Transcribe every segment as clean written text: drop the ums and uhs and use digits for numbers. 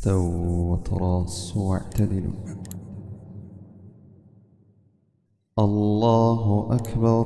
استووا وتراصوا واعتدلوا. الله أكبر.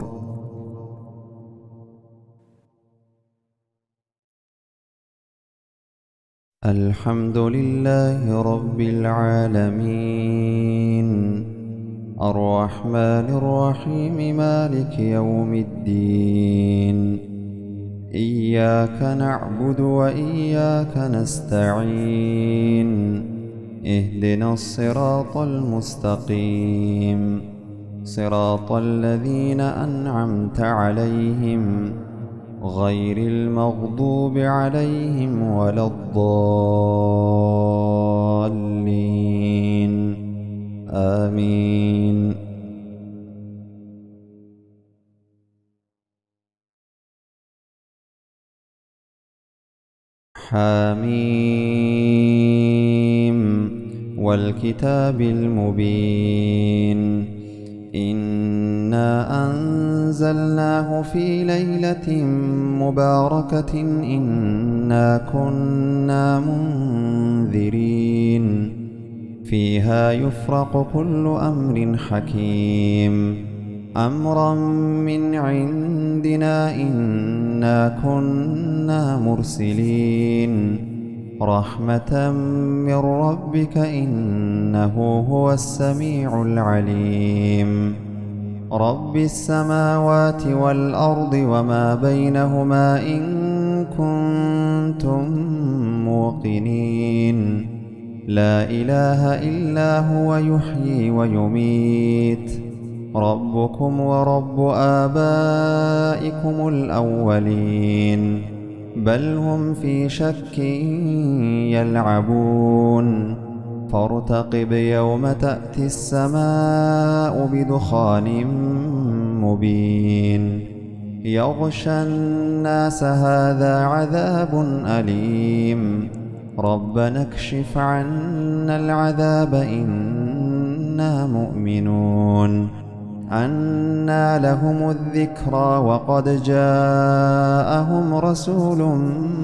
الحمد لله رب العالمين، الرحمن الرحيم، مالك يوم الدين. إياك نعبد وإياك نستعين، اهدنا الصراط المستقيم، صراط الذين أنعمت عليهم غير المغضوب عليهم ولا الضالين. آمين. حميم والكتاب المبين. إنا أنزلناه في ليلة مباركة إنا كنا منذرين فيها يفرق كل أمر حكيم أمرا من عندنا إنا كنا مرسلين رحمة من ربك إنه هو السميع العليم. رب السماوات والأرض وما بينهما إن كنتم موقنين لا إله إلا هو يحيي ويميت ربكم ورب آبائكم الأولين بل هم في شك يلعبون فارتقب يوم تأتي السماء بدخان مبين يغشى الناس هذا عذاب أليم ربنا اكشف عنا العذاب إنا مؤمنون. أنى لهم الذكرى وقد جاءهم رسول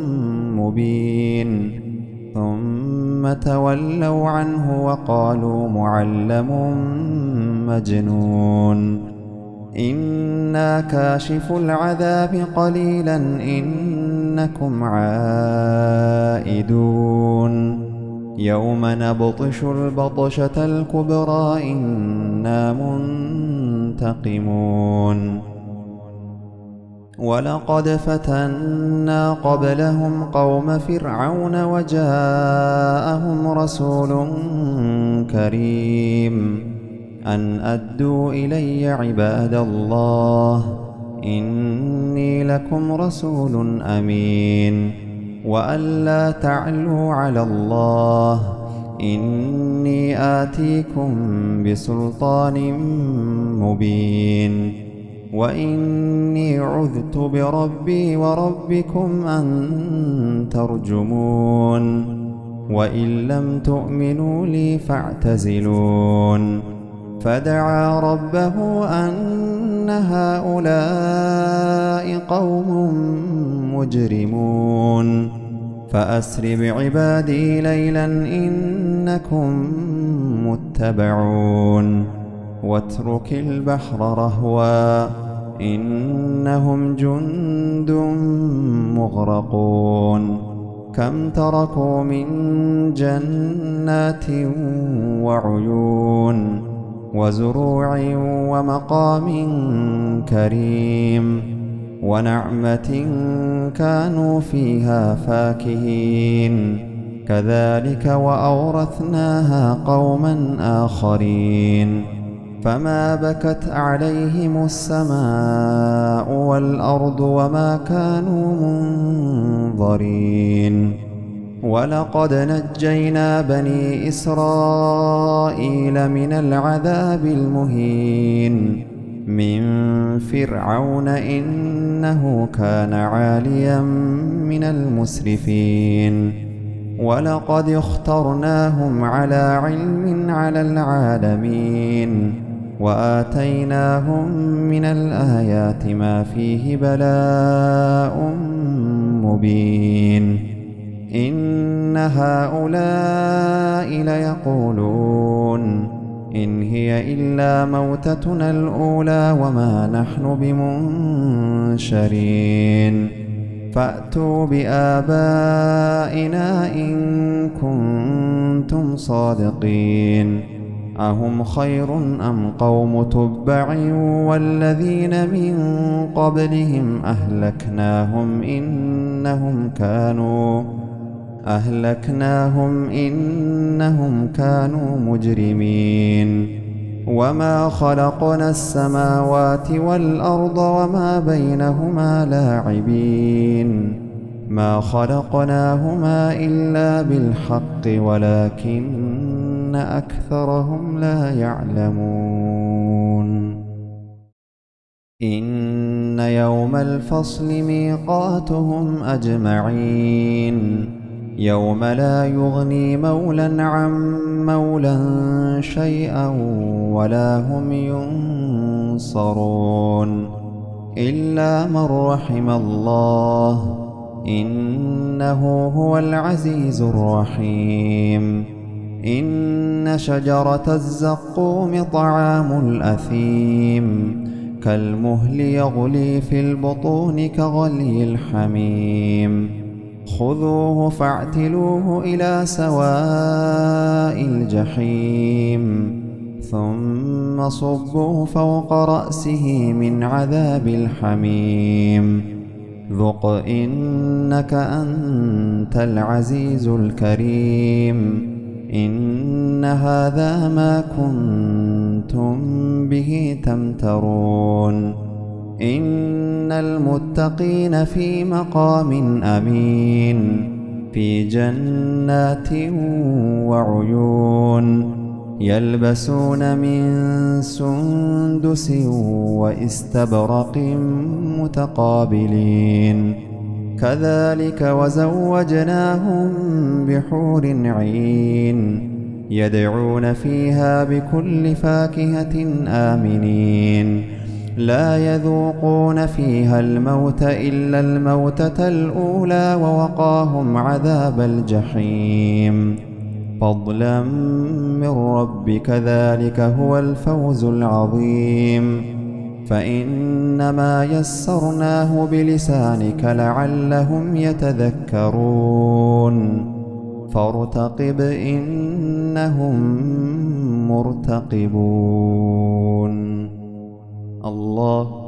مبين ثم تولوا عنه وقالوا معلم مجنون. إنا كاشف العذاب قليلا إنكم عائدون يوم نبطش البطشة الكبرى إنا منتقمون. ولقد فتنا قبلهم قوم فرعون وجاءهم رسول كريم أن أدوا إلي عباد الله إني لكم رسول أمين وأن لا تعلوا على الله إني آتيكم بسلطان مبين وإني عذت بربي وربكم أن ترجمون وإن لم تؤمنوا لي فاعتزلون. فدعا ربه أن هؤلاء قوم مجرمون فأسر بعبادي ليلا إنكم متبعون واترك البحر رهوا إنهم جند مغرقون كم تركوا من جنات وعيون وزروع ومقام كريم ونعمة كانوا فيها فاكهين كذلك وأورثناها قوما آخرين. فما بكت عليهم السماء والأرض وما كانوا منظرين. ولقد نجينا بني إسرائيل من العذاب المهين من فرعون إنه كان عاليا من المسرفين. ولقد اخترناهم على علم على العالمين وآتيناهم من الآيات ما فيه بلاء مبين. إن هؤلاء ليقولون إن هي إلا موتتنا الأولى وما نحن بمنشرين فأتوا بآبائنا إن كنتم صادقين أهم خير أم قوم تبع والذين من قبلهم أهلكناهم إنهم كانوا مجرمين وما خلقنا السماوات والأرض وما بينهما لاعبين ما خلقناهما إلا بالحق ولكن أكثرهم لا يعلمون إن يوم الفصل ميقاتهم أجمعين يوم لا يغني مولا عن مولا شيئا ولا هم ينصرون إلا من رحم الله إنه هو العزيز الرحيم إن شجرة الزقوم طعام الأثيم كالمهل يغلي في البطون كغلي الحميم خذوه فاعتلوه إلى سواء الجحيم ثم صبوه فوق رأسه من عذاب الحميم ذق إنك أنت العزيز الكريم إن هذا ما كنتم به تمترون إن المتقين في مقام أمين في جنات وعيون يلبسون من سندس واستبرق متقابلين كذلك وزوجناهم بحور عين يدعون فيها بكل فاكهة آمنين لا يذوقون فيها الموت إلا الموتة الأولى ووقاهم عذاب الجحيم فضلا من ربك ذلك هو الفوز العظيم فإنما يسرناه بلسانك لعلهم يتذكرون فارتقب إنهم مرتقبون الله